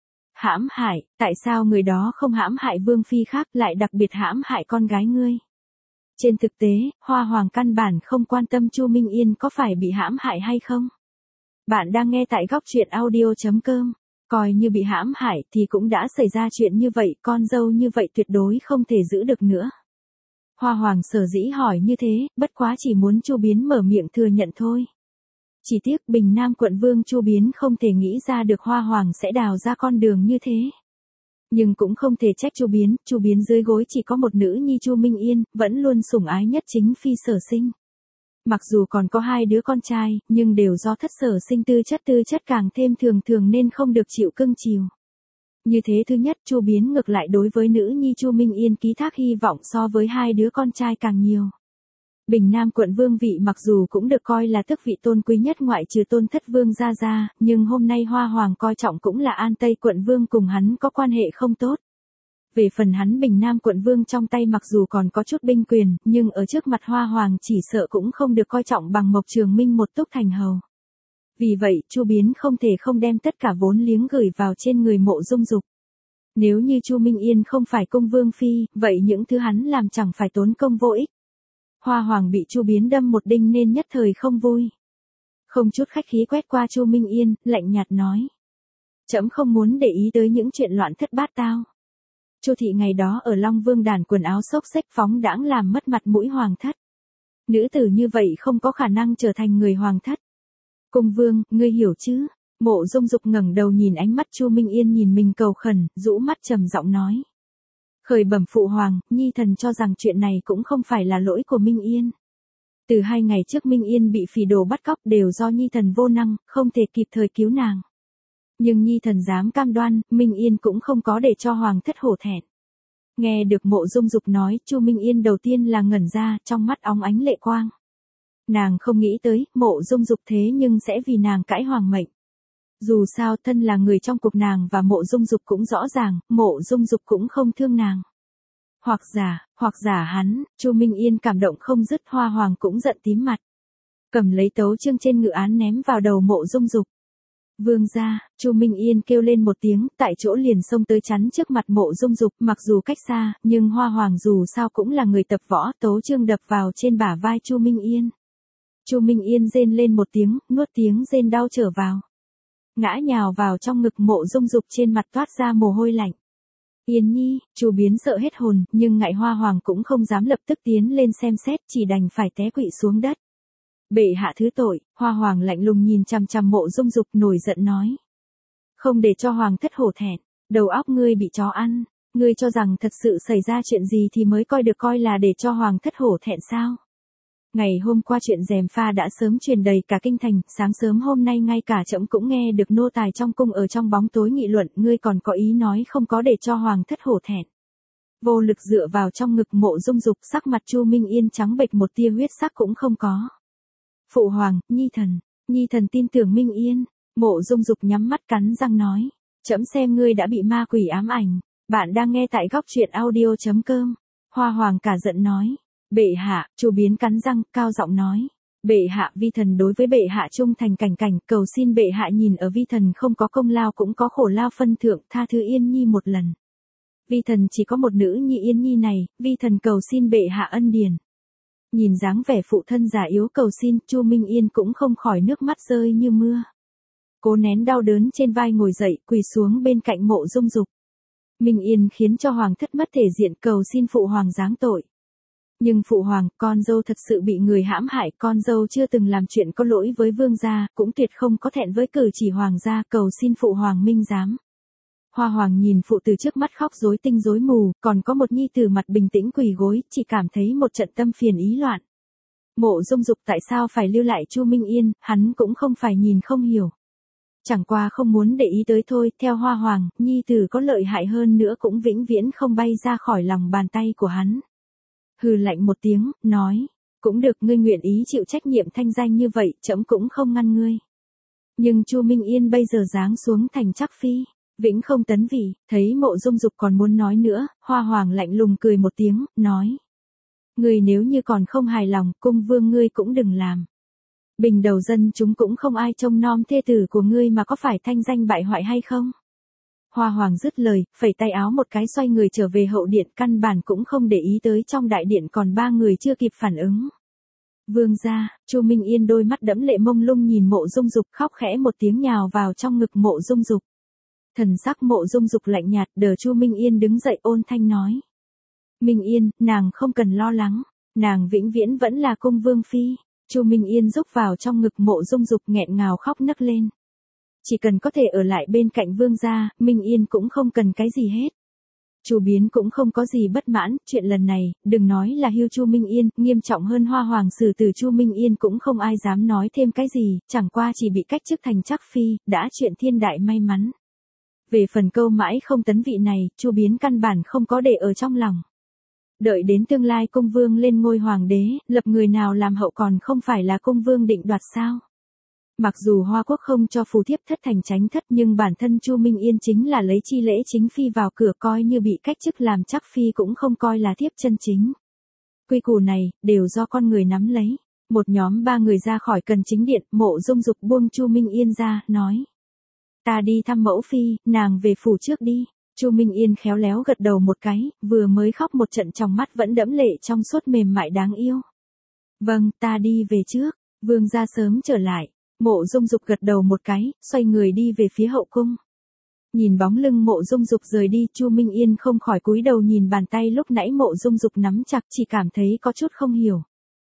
Hãm hại, tại sao người đó không hãm hại vương phi khác lại đặc biệt hãm hại con gái ngươi? Trên thực tế, Hoa Hoàng căn bản không quan tâm Chu Minh Yên có phải bị hãm hại hay không. Bạn đang nghe tại góc truyện audio chấm com. Coi như bị hãm hại thì cũng đã xảy ra chuyện như vậy, con dâu như vậy tuyệt đối không thể giữ được nữa. Hoa Hoàng sở dĩ hỏi như thế, bất quá chỉ muốn Chu Biến mở miệng thừa nhận thôi. Chỉ tiếc Bình Nam quận vương Chu Biến không thể nghĩ ra được Hoa Hoàng sẽ đào ra con đường như thế. Nhưng cũng không thể trách Chu Biến, Chu Biến dưới gối chỉ có một nữ nhi Chu Minh Yên, vẫn luôn sủng ái nhất chính phi Sở Sinh. Mặc dù còn có hai đứa con trai, nhưng đều do thất Sở Sinh tư chất tư chất càng thêm thường thường nên không được chịu cưng chiều. Như thế thứ nhất, Chu Biến ngược lại đối với nữ nhi Chu Minh Yên ký thác hy vọng so với hai đứa con trai càng nhiều. Bình Nam quận vương vị mặc dù cũng được coi là tước vị tôn quý nhất ngoại trừ Tôn Thất Vương gia gia, nhưng hôm nay Hoa Hoàng coi trọng cũng là An Tây quận vương cùng hắn có quan hệ không tốt. Về phần hắn Bình Nam quận vương trong tay mặc dù còn có chút binh quyền, nhưng ở trước mặt Hoa Hoàng chỉ sợ cũng không được coi trọng bằng Mộc Trường Minh một túc thành hầu. Vì vậy, Chu Biến không thể không đem tất cả vốn liếng gửi vào trên người Mộ Dung Dục. Nếu như Chu Minh Yên không phải cung vương phi, vậy những thứ hắn làm chẳng phải tốn công vô ích. Hoa Hoàng bị Chu Biến đâm một đinh nên nhất thời không vui. Không chút khách khí quét qua Chu Minh Yên, lạnh nhạt nói. Trẫm không muốn để ý tới những chuyện loạn thất bát tao. Chu thị ngày đó ở Long Vương đàn quần áo xốc xếch phóng đãng làm mất mặt mũi hoàng thất. Nữ tử như vậy không có khả năng trở thành người hoàng thất. Cung vương, ngươi hiểu chứ? Mộ Dung Dục ngẩng đầu nhìn ánh mắt Chu Minh Yên nhìn mình cầu khẩn, rũ mắt trầm giọng nói. Khởi bẩm phụ hoàng, nhi thần cho rằng chuyện này cũng không phải là lỗi của Minh Yên. Từ hai ngày trước Minh Yên bị phỉ đồ bắt cóc đều do nhi thần vô năng, không thể kịp thời cứu nàng. Nhưng nhi thần dám cam đoan, Minh Yên cũng không có để cho hoàng thất hổ thẹn. Nghe được Mộ Dung Dục nói, Chu Minh Yên đầu tiên là ngẩn ra, trong mắt óng ánh lệ quang. Nàng không nghĩ tới, Mộ Dung Dục thế nhưng sẽ vì nàng cãi hoàng mệnh. Dù sao thân là người trong cuộc nàng và Mộ Dung Dục cũng rõ ràng, Mộ Dung Dục cũng không thương nàng. Hoặc giả, hoặc giả hắn, Chu Minh Yên cảm động không dứt, Hoa Hoàng cũng giận tím mặt. Cầm lấy tấu chương trên ngự án ném vào đầu Mộ Dung Dục. Vương gia, Chu Minh Yên kêu lên một tiếng, tại chỗ liền xông tới chắn trước mặt Mộ Dung Dục, mặc dù cách xa, nhưng Hoa Hoàng dù sao cũng là người tập võ, tấu chương đập vào trên bả vai Chu Minh Yên. Chu Minh Yên rên lên một tiếng, nuốt tiếng rên đau trở vào. Ngã nhào vào trong ngực Mộ Dung Dục, trên mặt toát ra mồ hôi lạnh. Yên nhi, Chu Biến sợ hết hồn, nhưng ngại Hoa Hoàng cũng không dám lập tức tiến lên xem xét, chỉ đành phải té quỵ xuống đất. Bệ hạ thứ tội, Hoa Hoàng lạnh lùng nhìn chằm chằm Mộ Dung Dục nổi giận nói. Không để cho Hoàng thất hổ thẹn, đầu óc ngươi bị chó ăn, ngươi cho rằng thật sự xảy ra chuyện gì thì mới coi được coi là để cho Hoàng thất hổ thẹn sao? Ngày hôm qua chuyện gièm pha đã sớm truyền đầy cả kinh thành, sáng sớm hôm nay ngay cả trẫm cũng nghe được nô tài trong cung ở trong bóng tối nghị luận, ngươi còn có ý nói không có để cho Hoàng thất hổ thẹn. Vô lực dựa vào trong ngực Mộ Dung Dục, sắc mặt Chu Minh Yên trắng bệch, một tia huyết sắc cũng không có. Phụ hoàng, nhi thần, nhi thần tin tưởng Minh Yên. Mộ Dung Dục nhắm mắt cắn răng nói. Trẫm xem ngươi đã bị ma quỷ ám ảnh. Bạn đang nghe tại góc truyện audio chấm com. Hoa Hoàng cả giận nói. Bệ hạ, Chu Biến cắn răng, cao giọng nói. Bệ hạ, vi thần đối với bệ hạ trung thành cảnh cảnh, cầu xin bệ hạ nhìn ở vi thần không có công lao cũng có khổ lao phân thượng, tha thứ Yên nhi một lần. Vi thần chỉ có một nữ nhi Yên nhi này, vi thần cầu xin bệ hạ ân điển. Nhìn dáng vẻ phụ thân già yếu cầu xin, Chu Minh Yên cũng không khỏi nước mắt rơi như mưa. Cố nén đau đớn trên vai ngồi dậy, quỳ xuống bên cạnh Mộ Dung Dục. Minh Yên khiến cho hoàng thất mất thể diện, cầu xin phụ hoàng giáng tội. Nhưng phụ hoàng, con dâu thật sự bị người hãm hại, con dâu chưa từng làm chuyện có lỗi với vương gia, cũng tuyệt không có thẹn với cử chỉ hoàng gia, cầu xin phụ hoàng minh giám. Hoa hoàng nhìn phụ tử trước mắt khóc rối tinh rối mù, còn có một nhi tử mặt bình tĩnh quỳ gối, chỉ cảm thấy một trận tâm phiền ý loạn. Mộ Dung Dục tại sao phải lưu lại Chu Minh Yên, hắn cũng không phải nhìn không hiểu. Chẳng qua không muốn để ý tới thôi, theo Hoa hoàng, nhi tử có lợi hại hơn nữa cũng vĩnh viễn không bay ra khỏi lòng bàn tay của hắn. Hừ lạnh một tiếng, nói, cũng được, ngươi nguyện ý chịu trách nhiệm thanh danh như vậy, trẫm cũng không ngăn ngươi. Nhưng Chu Minh Yên bây giờ giáng xuống thành chắc phi, vĩnh không tấn vị, thấy Mộ Dung Dục còn muốn nói nữa, Hoa hoàng lạnh lùng cười một tiếng, nói. Ngươi nếu như còn không hài lòng, cung vương ngươi cũng đừng làm. Bình đầu dân chúng cũng không ai trông nom thê tử của ngươi mà có phải thanh danh bại hoại hay không? Hoa hoàng dứt lời, phẩy tay áo một cái xoay người trở về hậu điện, căn bản cũng không để ý tới trong đại điện còn ba người chưa kịp phản ứng. Vương gia, Chu Minh Yên đôi mắt đẫm lệ mông lung nhìn Mộ Dung Dục, khóc khẽ một tiếng nhào vào trong ngực Mộ Dung Dục. Thần sắc Mộ Dung Dục lạnh nhạt, đỡ Chu Minh Yên đứng dậy ôn thanh nói. Minh Yên, nàng không cần lo lắng, nàng vĩnh viễn vẫn là cung vương phi. Chu Minh Yên rúc vào trong ngực Mộ Dung Dục nghẹn ngào khóc nấc lên. Chỉ cần có thể ở lại bên cạnh vương gia, Minh Yên cũng không cần cái gì hết. Chu Biến cũng không có gì bất mãn, chuyện lần này, đừng nói là hưu Chu Minh Yên, nghiêm trọng hơn Hoa hoàng xử từ Chu Minh Yên cũng không ai dám nói thêm cái gì, chẳng qua chỉ bị cách chức thành chắc phi, đã chuyện thiên đại may mắn. Về phần câu mãi không tấn vị này, Chu Biến căn bản không có để ở trong lòng. Đợi đến tương lai cung vương lên ngôi hoàng đế, lập người nào làm hậu còn không phải là cung vương định đoạt sao? Mặc dù Hoa quốc không cho phù thiếp thất thành chánh thất nhưng bản thân Chu Minh Yên chính là lấy chi lễ chính phi vào cửa, coi như bị cách chức làm chắc phi cũng không coi là thiếp chân chính. Quy củ này, đều do con người nắm lấy. Một nhóm ba người ra khỏi cần chính điện, Mộ Dung Dục buông Chu Minh Yên ra, nói. Ta đi thăm mẫu phi, nàng về phủ trước đi. Chu Minh Yên khéo léo gật đầu một cái, vừa mới khóc một trận trong mắt vẫn đẫm lệ trong suốt mềm mại đáng yêu. Vâng, ta đi về trước, vương gia sớm trở lại. Mộ Dung Dục gật đầu một cái, xoay người đi về phía hậu cung. Nhìn bóng lưng Mộ Dung Dục rời đi, Chu Minh Yên không khỏi cúi đầu nhìn bàn tay lúc nãy Mộ Dung Dục nắm chặt, chỉ cảm thấy có chút không hiểu.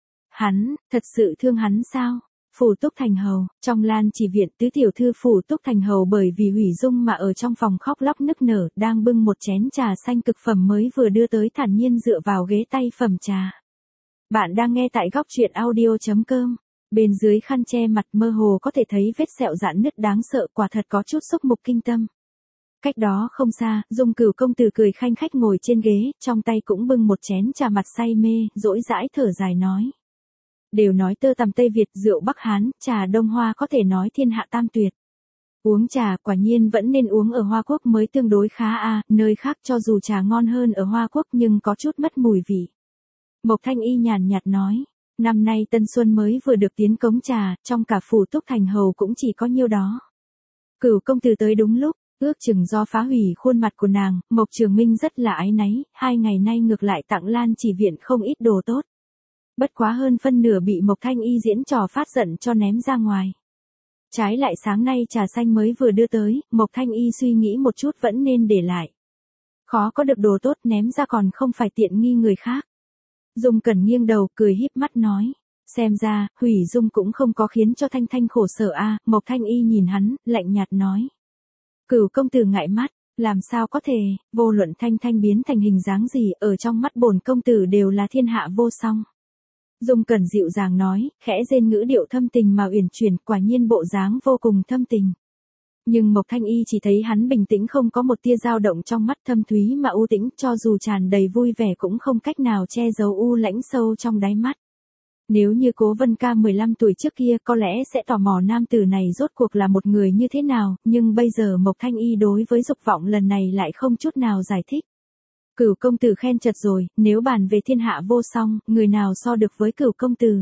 Hắn, thật sự thương hắn sao? Phủ Túc Thành Hầu, trong Lan Chỉ viện tứ tiểu thư Phủ Túc Thành Hầu bởi vì hủy dung mà ở trong phòng khóc lóc nức nở, đang bưng một chén trà xanh cực phẩm mới vừa đưa tới thản nhiên dựa vào ghế tay phẩm trà. Bạn đang nghe tại góc truyện audio chấm com. Bên dưới khăn che mặt mơ hồ có thể thấy vết sẹo rạn nứt đáng sợ, quả thật có chút xúc mục kinh tâm. Cách đó không xa, Dung Cửu công tử cười khanh khách ngồi trên ghế, trong tay cũng bưng một chén trà mặt say mê, dỗi dãi thở dài nói. Đều nói tơ tằm Tây Việt, rượu Bắc Hán, trà Đông Hoa có thể nói thiên hạ tam tuyệt. Uống trà quả nhiên vẫn nên uống ở Hoa Quốc mới tương đối khá a, nơi khác cho dù trà ngon hơn ở Hoa Quốc nhưng có chút mất mùi vị. Mộc Thanh Y nhàn nhạt nói. Năm nay Tân Xuân mới vừa được tiến cống trà, trong cả Phủ Túc Thành Hầu cũng chỉ có nhiêu đó. Cửu công tử tới đúng lúc, ước chừng do phá hủy khuôn mặt của nàng, Mộc Trường Minh rất là áy náy, hai ngày nay ngược lại tặng Lan Chỉ viện không ít đồ tốt. Bất quá hơn phân nửa bị Mộc Thanh Y diễn trò phát giận cho ném ra ngoài. Trái lại sáng nay trà xanh mới vừa đưa tới, Mộc Thanh Y suy nghĩ một chút vẫn nên để lại. Khó có được đồ tốt ném ra còn không phải tiện nghi người khác. Dung Cẩn nghiêng đầu, cười híp mắt nói. Xem ra, hủy dung cũng không có khiến cho Thanh Thanh khổ sở a. Mộc Thanh Y nhìn hắn, lạnh nhạt nói. Cửu công tử ngại mắt, làm sao có thể, vô luận Thanh Thanh biến thành hình dáng gì, ở trong mắt bổn công tử đều là thiên hạ vô song. Dung Cẩn dịu dàng nói, khẽ rên ngữ điệu thâm tình mà uyển chuyển, quả nhiên bộ dáng vô cùng thâm tình. Nhưng Mộc Thanh Y chỉ thấy hắn bình tĩnh không có một tia dao động trong mắt, thâm thúy mà u tĩnh, cho dù tràn đầy vui vẻ cũng không cách nào che giấu u lãnh sâu trong đáy mắt. Nếu như Cố Vân Ca mười lăm tuổi trước kia có lẽ sẽ tò mò nam tử này rốt cuộc là một người như thế nào, nhưng bây giờ Mộc Thanh Y đối với dục vọng lần này lại không chút nào giải thích. Cửu công tử khen chật rồi, nếu bàn về thiên hạ vô song, người nào so được với cửu công tử.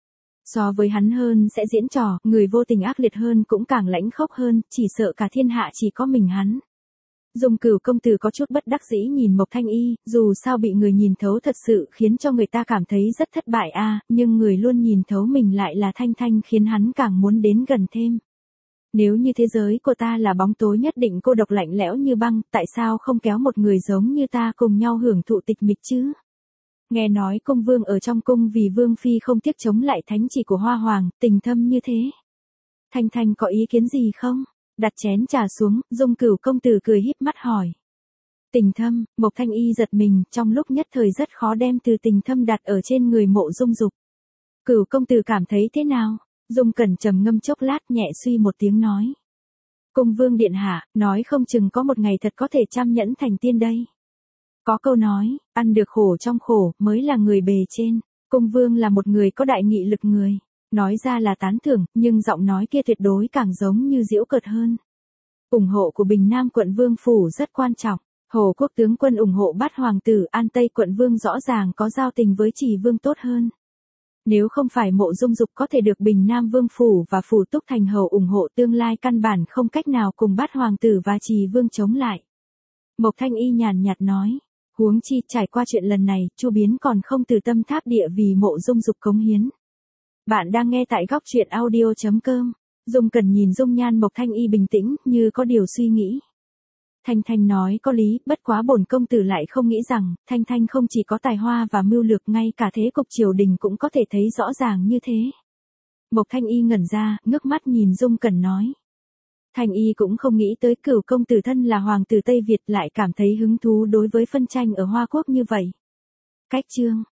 So với hắn hơn sẽ diễn trò, người vô tình ác liệt hơn cũng càng lãnh khốc hơn, chỉ sợ cả thiên hạ chỉ có mình hắn. Dung Cửu công tử có chút bất đắc dĩ nhìn Mộc Thanh Y, dù sao bị người nhìn thấu thật sự khiến cho người ta cảm thấy rất thất bại a, nhưng người luôn nhìn thấu mình lại là Thanh Thanh khiến hắn càng muốn đến gần thêm. Nếu như thế giới của ta là bóng tối nhất định cô độc lạnh lẽo như băng, tại sao không kéo một người giống như ta cùng nhau hưởng thụ tịch mịch chứ? Nghe nói cung vương ở trong cung vì vương phi không tiếc chống lại thánh chỉ của Hoa Hoàng, tình thâm như thế. Thanh Thanh có ý kiến gì không? Đặt chén trà xuống, Dung Cửu công tử cười híp mắt hỏi. Tình thâm, Mộc Thanh Y giật mình, trong lúc nhất thời rất khó đem từ tình thâm đặt ở trên người Mộ Dung Dục. Cửu công tử cảm thấy thế nào? Dung Cẩn trầm ngâm chốc lát nhẹ suy một tiếng nói. Cung vương điện hạ, nói không chừng có một ngày thật có thể trăm nhẫn thành tiên đây. Có câu nói, ăn được khổ trong khổ mới là người bề trên. Cung vương là một người có đại nghị lực người. Nói ra là tán thưởng, nhưng giọng nói kia tuyệt đối càng giống như giễu cợt hơn. Ủng hộ của Bình Nam quận vương phủ rất quan trọng. Hồ Quốc tướng quân ủng hộ Bát hoàng tử, An Tây quận vương rõ ràng có giao tình với Trì vương tốt hơn. Nếu không phải Mộ Dung Dục có thể được Bình Nam vương phủ và phủ Túc Thành hầu ủng hộ, tương lai căn bản không cách nào cùng Bát hoàng tử và Trì vương chống lại. Mộc Thanh Y nhàn nhạt nói, huống chi trải qua chuyện lần này, Chu Biến còn không từ tâm tháp địa vì Mộ Dung Dục cống hiến. Bạn đang nghe tại góc truyện audio chấm com. Dung Cẩn nhìn dung nhan Mộc Thanh Y bình tĩnh, như có điều suy nghĩ. Thanh Thanh nói có lý, bất quá bổn công tử lại không nghĩ rằng, Thanh Thanh không chỉ có tài hoa và mưu lược, ngay cả thế cục triều đình cũng có thể thấy rõ ràng như thế. Mộc Thanh Y ngẩn ra, ngước mắt nhìn Dung Cẩn nói. Thanh Y cũng không nghĩ tới Cửu công tử thân là hoàng tử Tây Việt lại cảm thấy hứng thú đối với phân tranh ở Hoa Quốc như vậy. Cách chương